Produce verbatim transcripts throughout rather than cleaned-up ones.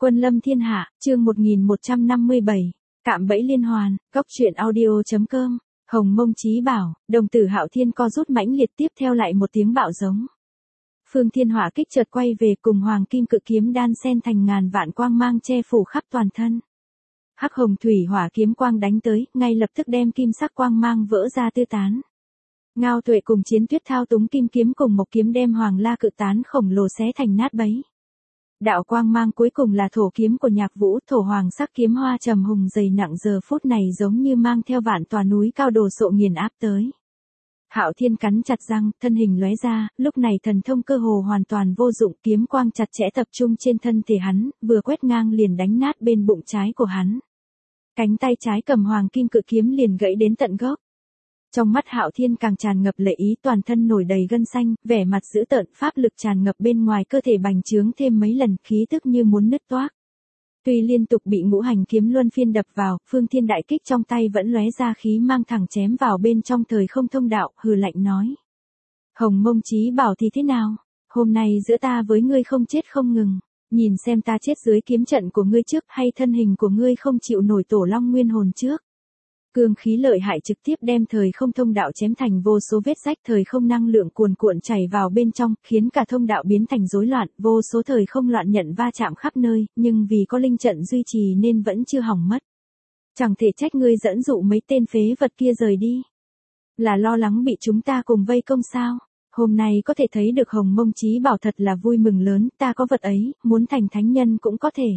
Quân lâm thiên hạ, chương một nghìn một trăm năm mươi bảy, cạm bẫy liên hoàn, góc truyện audio chấm com, Hồng Mông Chí Bảo, đồng tử Hạo Thiên co rút mãnh liệt tiếp theo lại một tiếng bạo giống. Phương Thiên Hỏa kích chợt quay về cùng Hoàng Kim Cự Kiếm đan xen thành ngàn vạn quang mang che phủ khắp toàn thân. Hắc Hồng Thủy Hỏa kiếm quang đánh tới, ngay lập tức đem kim sắc quang mang vỡ ra tứ tán. Ngao Tuệ cùng Chiến Tuyết thao túng kim kiếm cùng một kiếm đem Hoàng La Cự Tán khổng lồ xé thành nát bấy. Đạo quang mang cuối cùng là thổ kiếm của Nhạc Vũ, thổ hoàng sắc kiếm hoa trầm hùng dày nặng giờ phút này giống như mang theo vạn tòa núi cao đồ sộ nghiền áp tới. Hạo Thiên cắn chặt răng, thân hình lóe ra, lúc này thần thông cơ hồ hoàn toàn vô dụng, kiếm quang chặt chẽ tập trung trên thân thể hắn, vừa quét ngang liền đánh nát bên bụng trái của hắn. Cánh tay trái cầm Hoàng Kim Cự Kiếm liền gãy đến tận gốc. Trong mắt Hạo Thiên càng tràn ngập lệ ý, toàn thân nổi đầy gân xanh, vẻ mặt dữ tợn, pháp lực tràn ngập bên ngoài cơ thể bành trướng thêm mấy lần, khí tức như muốn nứt toác. Tuy liên tục bị ngũ hành kiếm luân phiên đập vào, Phương Thiên đại kích trong tay vẫn lóe ra khí mang thẳng chém vào bên trong thời không thông đạo, hừ lạnh nói: Hồng Mông Chí Bảo thì thế nào? Hôm nay giữa ta với ngươi không chết không ngừng, nhìn xem ta chết dưới kiếm trận của ngươi trước hay thân hình của ngươi không chịu nổi tổ long nguyên hồn trước. Cương khí lợi hại trực tiếp đem thời không thông đạo chém thành vô số vết rách, thời không năng lượng cuồn cuộn chảy vào bên trong, khiến cả thông đạo biến thành rối loạn, vô số thời không loạn nhận va chạm khắp nơi, nhưng vì có linh trận duy trì nên vẫn chưa hỏng mất. Chẳng thể trách ngươi dẫn dụ mấy tên phế vật kia rời đi. Là lo lắng bị chúng ta cùng vây công sao? Hôm nay có thể thấy được Hồng Mông Chí Bảo thật là vui mừng lớn, ta có vật ấy, muốn thành thánh nhân cũng có thể.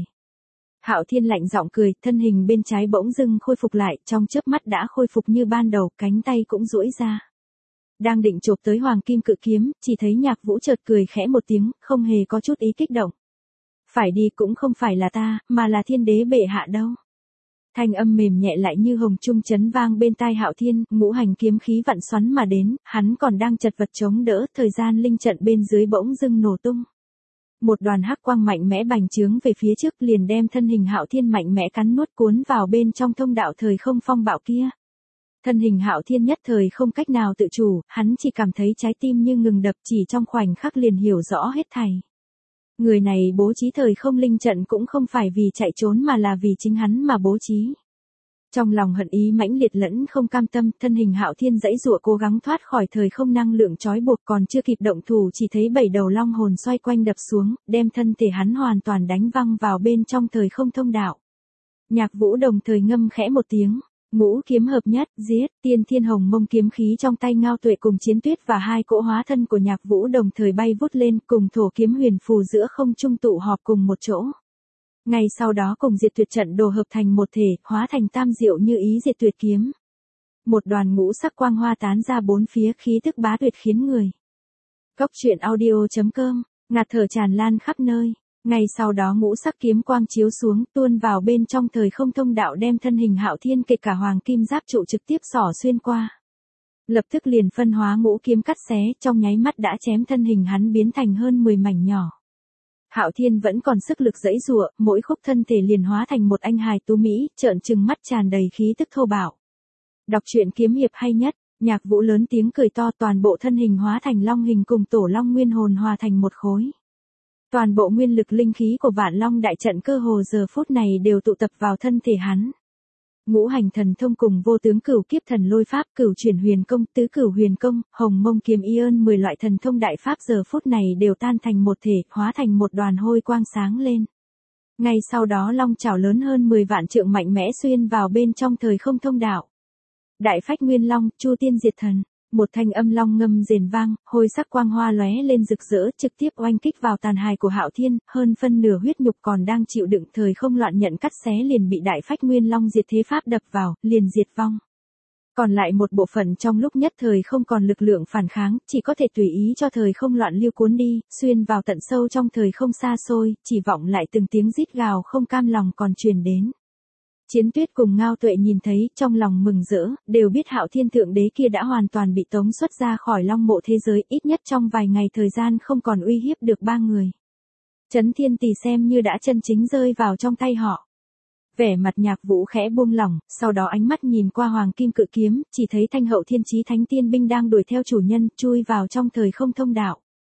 Hạo Thiên lạnh giọng cười, thân hình bên trái bỗng dưng khôi phục lại, trong chớp mắt đã khôi phục như ban đầu, cánh tay cũng duỗi ra. Đang định chộp tới Hoàng Kim Cự Kiếm, chỉ thấy Nhạc Vũ chợt cười khẽ một tiếng, không hề có chút ý kích động. Phải đi cũng không phải là ta, mà là Thiên Đế bệ hạ đâu. Thanh âm mềm nhẹ lại như hồng trung chấn vang bên tai Hạo Thiên, ngũ hành kiếm khí vặn xoắn mà đến, hắn còn đang chật vật chống đỡ, thời gian linh trận bên dưới bỗng dưng nổ tung. Một đoàn hắc quang mạnh mẽ bành trướng về phía trước liền đem thân hình Hạo Thiên mạnh mẽ cắn nuốt cuốn vào bên trong thông đạo thời không phong bạo kia. Thân hình Hạo Thiên nhất thời không cách nào tự chủ, hắn chỉ cảm thấy trái tim như ngừng đập, chỉ trong khoảnh khắc liền hiểu rõ hết thảy. Người này bố trí thời không linh trận cũng không phải vì chạy trốn mà là vì chính hắn mà bố trí. Trong lòng hận ý mãnh liệt lẫn không cam tâm, thân hình Hạo Thiên giãy giụa cố gắng thoát khỏi thời không năng lượng trói buộc, còn chưa kịp động thủ chỉ thấy bảy đầu long hồn xoay quanh đập xuống, đem thân thể hắn hoàn toàn đánh văng vào bên trong thời không thông đạo. Nhạc Vũ đồng thời ngâm khẽ một tiếng, ngũ kiếm hợp nhất, giết, Tiên Thiên Hồng Mông kiếm khí trong tay Ngao Tuệ cùng Chiến Tuyết và hai cỗ hóa thân của Nhạc Vũ đồng thời bay vút lên, cùng thổ kiếm huyền phù giữa không trung tụ họp cùng một chỗ. Ngay sau đó cùng diệt tuyệt trận đồ hợp thành một thể, hóa thành tam diệu như ý diệt tuyệt kiếm. Một đoàn ngũ sắc quang hoa tán ra bốn phía, khí tức bá tuyệt khiến người. Góc truyện audio chấm com, ngạt thở tràn lan khắp nơi. Ngay sau đó ngũ sắc kiếm quang chiếu xuống, tuôn vào bên trong thời không thông đạo đem thân hình Hạo Thiên kể cả hoàng kim giáp trụ trực tiếp xỏ xuyên qua. Lập tức liền phân hóa ngũ kiếm cắt xé, trong nháy mắt đã chém thân hình hắn biến thành hơn mười mảnh nhỏ. Hạo Thiên vẫn còn sức lực giãy giụa, mỗi khúc thân thể liền hóa thành một anh hài tú mỹ, trợn trừng mắt tràn đầy khí tức thô bạo. Đọc truyện kiếm hiệp hay nhất, Nhạc Vũ lớn tiếng cười to, toàn bộ thân hình hóa thành long hình cùng tổ long nguyên hồn hòa thành một khối. Toàn bộ nguyên lực linh khí của Vạn Long đại trận cơ hồ giờ phút này đều tụ tập vào thân thể hắn. Ngũ hành thần thông cùng vô tướng cửu kiếp thần lôi pháp, cửu chuyển huyền công, tứ cửu huyền công, hồng mông kiếm y ơn mười loại thần thông đại pháp giờ phút này đều tan thành một thể, hóa thành một đoàn hôi quang sáng lên. Ngay sau đó long chảo lớn hơn mười vạn trượng mạnh mẽ xuyên vào bên trong thời không thông đạo. Đại phách nguyên long, chu tiên diệt thần, một thanh âm long ngâm rền vang, hôi sắc quang hoa lóe lên rực rỡ, trực tiếp oanh kích vào tàn hài của Hạo Thiên, hơn phân nửa huyết nhục còn đang chịu đựng thời không loạn nhận cắt xé liền bị đại phách nguyên long diệt thế pháp đập vào, liền diệt vong. Còn lại một bộ phận trong lúc nhất thời không còn lực lượng phản kháng, chỉ có thể tùy ý cho thời không loạn lưu cuốn đi, xuyên vào tận sâu trong thời không xa xôi, chỉ vọng lại từng tiếng rít gào không cam lòng còn truyền đến. Chiến Tuyết cùng Ngao Tuệ nhìn thấy, trong lòng mừng rỡ, đều biết Hạo Thiên thượng đế kia đã hoàn toàn bị tống xuất ra khỏi long mộ thế giới, ít nhất trong vài ngày thời gian không còn uy hiếp được ba người. Chấn Thiên Tỷ xem như đã chân chính rơi vào trong tay họ. Vẻ mặt Nhạc Vũ khẽ buông lỏng, sau đó ánh mắt nhìn qua Hoàng Kim Cự Kiếm, chỉ thấy thanh hậu thiên chí thánh tiên binh đang đuổi theo chủ nhân, chui vào trong thời không thông đạo.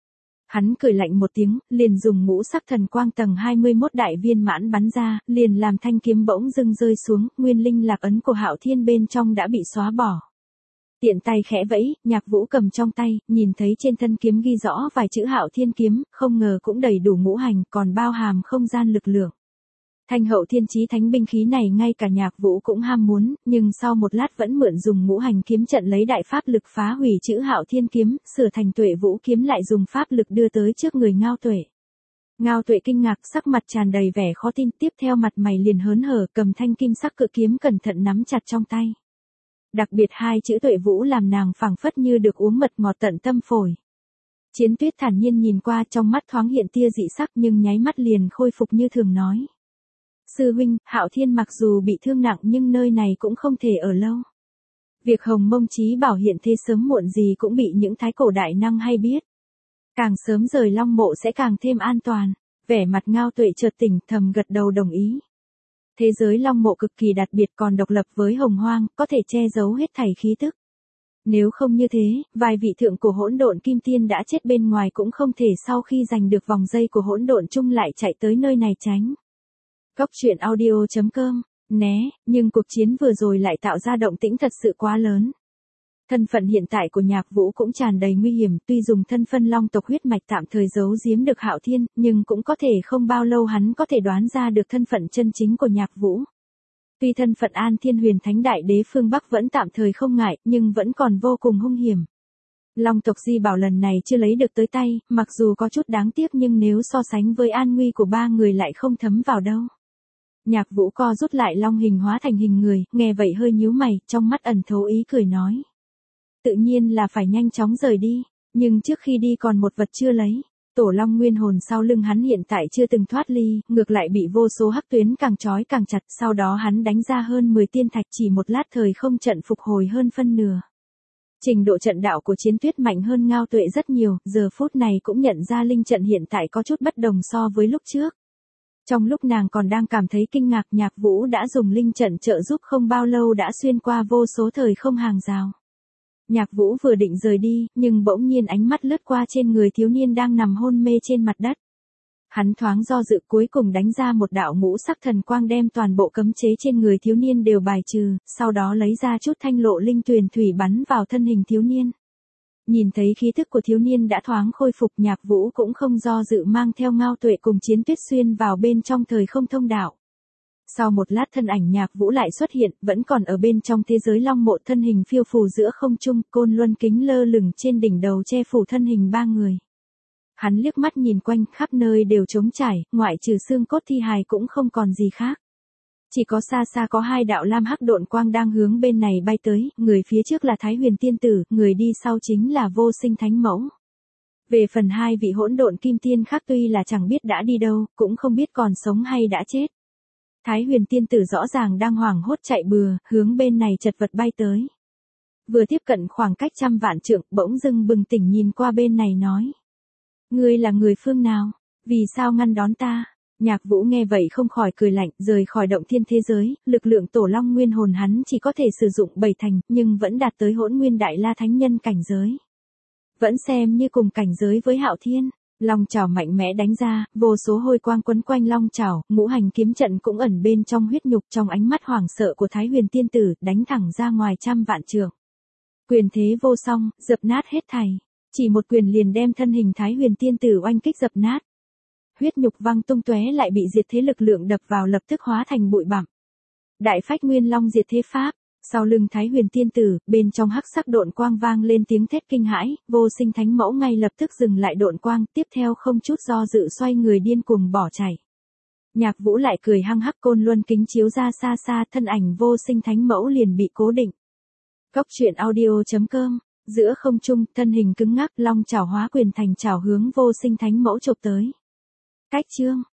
Hắn cười lạnh một tiếng, liền dùng ngũ sắc thần quang tầng hai mươi mốt đại viên mãn bắn ra, liền làm thanh kiếm bỗng dưng rơi xuống, nguyên linh lạc ấn của Hạo Thiên bên trong đã bị xóa bỏ. Tiện tay khẽ vẫy, Nhạc Vũ cầm trong tay, nhìn thấy trên thân kiếm ghi rõ vài chữ Hạo Thiên kiếm, không ngờ cũng đầy đủ ngũ hành, còn bao hàm không gian lực lượng. Thanh hậu thiên chí thánh binh khí này ngay cả Nhạc Vũ cũng ham muốn, nhưng sau một lát vẫn mượn dùng ngũ hành kiếm trận lấy đại pháp lực phá hủy chữ Hạo Thiên kiếm, sửa thành Tuệ Vũ kiếm lại dùng pháp lực đưa tới trước người Ngao Tuệ. Ngao Tuệ kinh ngạc, sắc mặt tràn đầy vẻ khó tin, tiếp theo mặt mày liền hớn hở, cầm thanh kim sắc cự kiếm cẩn thận nắm chặt trong tay. Đặc biệt hai chữ Tuệ Vũ làm nàng phảng phất như được uống mật ngọt tận tâm phổi. Chiến Tuyết thản nhiên nhìn qua, trong mắt thoáng hiện tia dị sắc nhưng nháy mắt liền khôi phục như thường nói. Sư huynh, Hạo Thiên mặc dù bị thương nặng nhưng nơi này cũng không thể ở lâu. Việc Hồng Mông Chí Bảo hiện thế sớm muộn gì cũng bị những thái cổ đại năng hay biết. Càng sớm rời Long Mộ sẽ càng thêm an toàn. Vẻ mặt Ngao Tuệ chợt tỉnh, thầm gật đầu đồng ý. Thế giới Long Mộ cực kỳ đặc biệt, còn độc lập với Hồng Hoang, có thể che giấu hết thảy khí tức. Nếu không như thế, vài vị thượng cổ hỗn độn kim tiên đã chết bên ngoài cũng không thể sau khi giành được vòng dây của hỗn độn chung lại chạy tới nơi này tránh. Góc truyện audio chấm com, né, nhưng cuộc chiến vừa rồi lại tạo ra động tĩnh thật sự quá lớn. Thân phận hiện tại của Nhạc Vũ cũng tràn đầy nguy hiểm, tuy dùng thân phân long tộc huyết mạch tạm thời giấu giếm được Hạo Thiên, nhưng cũng có thể không bao lâu hắn có thể đoán ra được thân phận chân chính của Nhạc Vũ. Tuy thân phận An Thiên Huyền Thánh Đại Đế phương Bắc vẫn tạm thời không ngại, nhưng vẫn còn vô cùng hung hiểm. Long tộc di bảo lần này chưa lấy được tới tay, mặc dù có chút đáng tiếc nhưng nếu so sánh với an nguy của ba người lại không thấm vào đâu. Nhạc Vũ co rút lại long hình hóa thành hình người, nghe vậy hơi nhíu mày, trong mắt ẩn thấu ý cười nói. Tự nhiên là phải nhanh chóng rời đi, nhưng trước khi đi còn một vật chưa lấy. Tổ long nguyên hồn sau lưng hắn hiện tại chưa từng thoát ly, ngược lại bị vô số hắc tuyến càng trói càng chặt, sau đó hắn đánh ra hơn mười tiên thạch, chỉ một lát thời không trận phục hồi hơn phân nửa. Trình độ trận đạo của Chiến Tuyết mạnh hơn Ngao Tuệ rất nhiều, giờ phút này cũng nhận ra linh trận hiện tại có chút bất đồng so với lúc trước. Trong lúc nàng còn đang cảm thấy kinh ngạc, Nhạc Vũ đã dùng linh trận trợ giúp không bao lâu đã xuyên qua vô số thời không hàng rào. Nhạc Vũ vừa định rời đi, nhưng bỗng nhiên ánh mắt lướt qua trên người thiếu niên đang nằm hôn mê trên mặt đất. Hắn thoáng do dự, cuối cùng đánh ra một đạo ngũ sắc thần quang đem toàn bộ cấm chế trên người thiếu niên đều bài trừ, sau đó lấy ra chút thanh lộ linh tuyền thủy bắn vào thân hình thiếu niên. Nhìn thấy khí thức của thiếu niên đã thoáng khôi phục, Nhạc Vũ cũng không do dự mang theo Ngao Tuệ cùng Chiến Tuyết xuyên vào bên trong thời không thông đạo. Sau một lát thân ảnh Nhạc Vũ lại xuất hiện, vẫn còn ở bên trong thế giới Long Mộ, thân hình phiêu phù giữa không trung, côn luân kính lơ lửng trên đỉnh đầu che phủ thân hình ba người. Hắn liếc mắt nhìn quanh, khắp nơi đều trống trải, ngoại trừ xương cốt thi hài cũng không còn gì khác. Chỉ có xa xa có hai đạo lam hắc độn quang đang hướng bên này bay tới, người phía trước là Thái Huyền Tiên Tử, người đi sau chính là Vô Sinh Thánh Mẫu. Về phần hai vị hỗn độn kim tiên khác tuy là chẳng biết đã đi đâu, cũng không biết còn sống hay đã chết. Thái Huyền Tiên Tử rõ ràng đang hoảng hốt chạy bừa, hướng bên này chật vật bay tới. Vừa tiếp cận khoảng cách trăm vạn trượng, bỗng dưng bừng tỉnh nhìn qua bên này nói. Ngươi là người phương nào? Vì sao ngăn đón ta? Nhạc Vũ nghe vậy không khỏi cười lạnh, rời khỏi động thiên thế giới, lực lượng tổ long nguyên hồn hắn chỉ có thể sử dụng bảy thành, nhưng vẫn đạt tới hỗn nguyên đại la thánh nhân cảnh giới. Vẫn xem như cùng cảnh giới với Hạo Thiên. Long chảo mạnh mẽ đánh ra, vô số hôi quang quấn quanh long chảo, ngũ hành kiếm trận cũng ẩn bên trong huyết nhục, trong ánh mắt hoảng sợ của Thái Huyền Tiên Tử, đánh thẳng ra ngoài trăm vạn trượng. Quyền thế vô song, dập nát hết thảy. Chỉ một quyền liền đem thân hình Thái Huyền Tiên Tử oanh kích dập nát. Huyết nhục văng tung tóe lại bị diệt thế lực lượng đập vào lập tức hóa thành bụi bặm. Đại phách nguyên long diệt thế pháp. Sau lưng Thái Huyền Tiên Tử, bên trong hắc sắc độn quang vang lên tiếng thét kinh hãi, Vô Sinh Thánh Mẫu ngay lập tức dừng lại độn quang, tiếp theo không chút do dự xoay người điên cuồng bỏ chạy. Nhạc Vũ lại cười hăng hắc, côn luân kính chiếu ra xa xa, thân ảnh Vô Sinh Thánh Mẫu liền bị cố định. Góc truyện audio chấm com, giữa không trung, thân hình cứng ngắc, long chảo hóa quyền thành chảo hướng Vô Sinh Thánh Mẫu chộp tới. Cách chương